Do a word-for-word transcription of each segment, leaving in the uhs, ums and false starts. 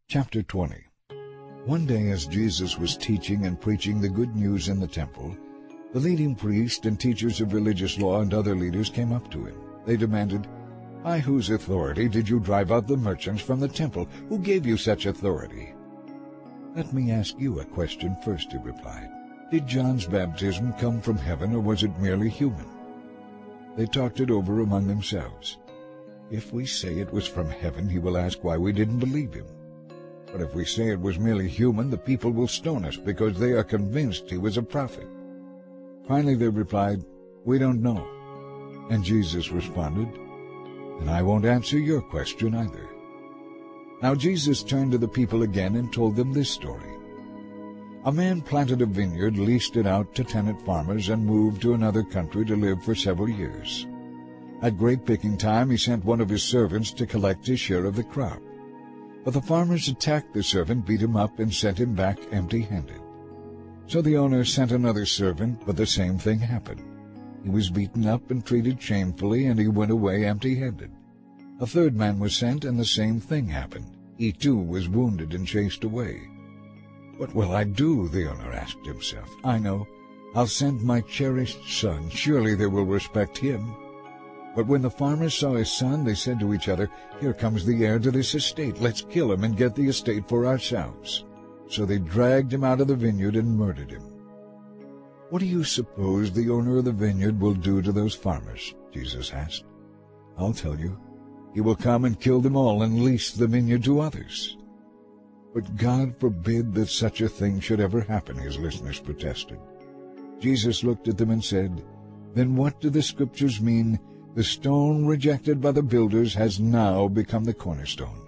Chapter twenty. One day as Jesus was teaching and preaching the good news in the temple, the leading priests and teachers of religious law and other leaders came up to him. They demanded, "By whose authority did you drive out the merchants from the temple? Who gave you such authority?" "Let me ask you a question first," he replied. "Did John's baptism come from heaven, or was it merely human?" They talked it over among themselves. "If we say it was from heaven, he will ask why we didn't believe him. But if we say it was merely human, the people will stone us because they are convinced he was a prophet." Finally they replied, "We don't know." And Jesus responded, "And I won't answer your question either." Now Jesus turned to the people again and told them this story. A man planted a vineyard, leased it out to tenant farmers, and moved to another country to live for several years. At grape-picking time he sent one of his servants to collect his share of the crop. But the farmers attacked the servant, beat him up, and sent him back empty-handed. So the owner sent another servant, but the same thing happened. He was beaten up and treated shamefully, and he went away empty-handed. A third man was sent, and the same thing happened. He too was wounded and chased away. "What will I do?" the owner asked himself. "I know. I'll send my cherished son. Surely they will respect him." But when the farmers saw his son, they said to each other, "Here comes the heir to this estate. Let's kill him and get the estate for ourselves." So they dragged him out of the vineyard and murdered him. "What do you suppose the owner of the vineyard will do to those farmers?" Jesus asked. "I'll tell you. He will come and kill them all and lease the vineyard to others." "But God forbid that such a thing should ever happen," his listeners protested. Jesus looked at them and said, "Then what do the Scriptures mean? The stone rejected by the builders has now become the cornerstone.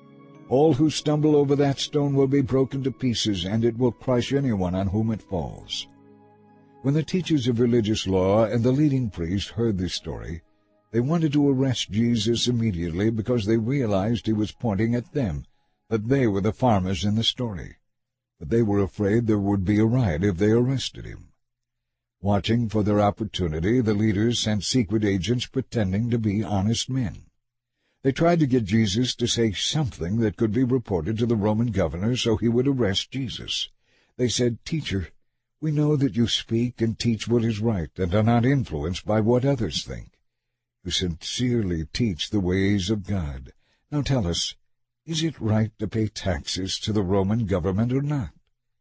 All who stumble over that stone will be broken to pieces, and it will crush anyone on whom it falls." When the teachers of religious law and the leading priests heard this story, they wanted to arrest Jesus immediately because they realized he was pointing at them, that they were the farmers in the story. But they were afraid there would be a riot if they arrested him. Watching for their opportunity, the leaders sent secret agents pretending to be honest men. They tried to get Jesus to say something that could be reported to the Roman governor so he would arrest Jesus. They said, "Teacher, we know that you speak and teach what is right and are not influenced by what others think. You sincerely teach the ways of God. Now tell us, is it right to pay taxes to the Roman government or not?"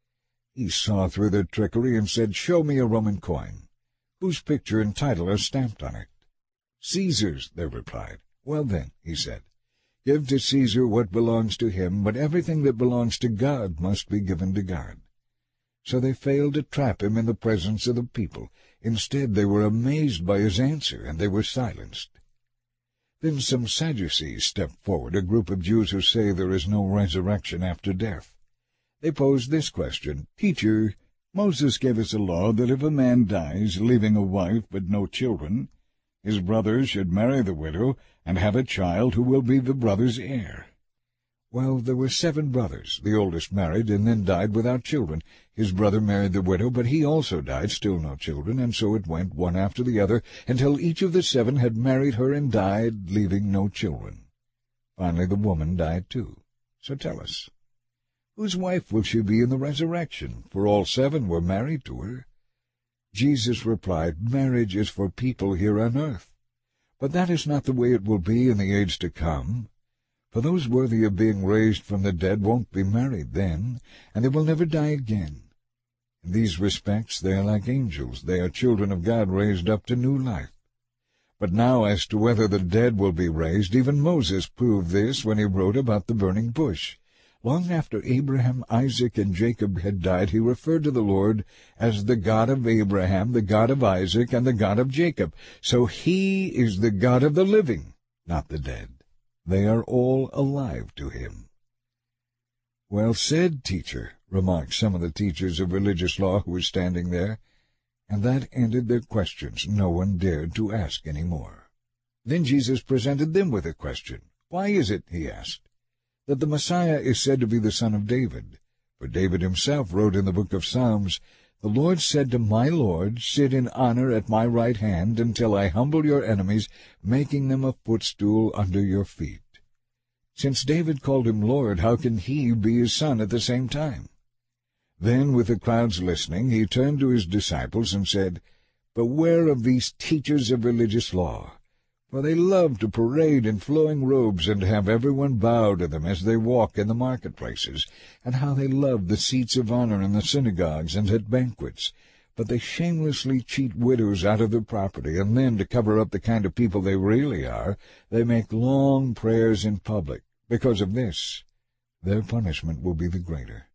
He saw through their trickery and said, "Show me a Roman coin. Whose picture and title are stamped on it?" "Caesar's," they replied. "Well then," he said, "give to Caesar what belongs to him, but everything that belongs to God must be given to God." So they failed to trap him in the presence of the people. Instead, they were amazed by his answer, and they were silenced. Then some Sadducees stepped forward, a group of Jews who say there is no resurrection after death. They posed this question, "Teacher, Moses gave us a law that if a man dies, leaving a wife but no children, his brother should marry the widow and have a child who will be the brother's heir." Well, there were seven brothers. The oldest married and then died without children. His brother married the widow, but he also died, still no children, and so it went one after the other, until each of the seven had married her and died, leaving no children. Finally the woman died too. So tell us, whose wife will she be in the resurrection? For all seven were married to her. Jesus replied, "Marriage is for people here on earth. But that is not the way it will be in the age to come. For those worthy of being raised from the dead won't be married then, and they will never die again. In these respects they are like angels. They are children of God raised up to new life. But now as to whether the dead will be raised, even Moses proved this when he wrote about the burning bush. Long after Abraham, Isaac, and Jacob had died, he referred to the Lord as the God of Abraham, the God of Isaac, and the God of Jacob. So he is the God of the living, not the dead. They are all alive to him." "Well said, teacher," remarked some of the teachers of religious law who were standing there, and that ended their questions. No one dared to ask any more. Then Jesus presented them with a question. "Why is it," he asked, "that the Messiah is said to be the son of David? For David himself wrote in the book of Psalms, 'The Lord said to my Lord, sit in honor at my right hand until I humble your enemies, making them a footstool under your feet.' Since David called him Lord, how can he be his son at the same time?" Then, with the crowds listening, he turned to his disciples and said, "Beware of these teachers of religious law, for they love to parade in flowing robes and to have everyone bow to them as they walk in the marketplaces, and how they love the seats of honor in the synagogues and at banquets. But they shamelessly cheat widows out of their property, and then, to cover up the kind of people they really are, they make long prayers in public. Because of this, their punishment will be the greater."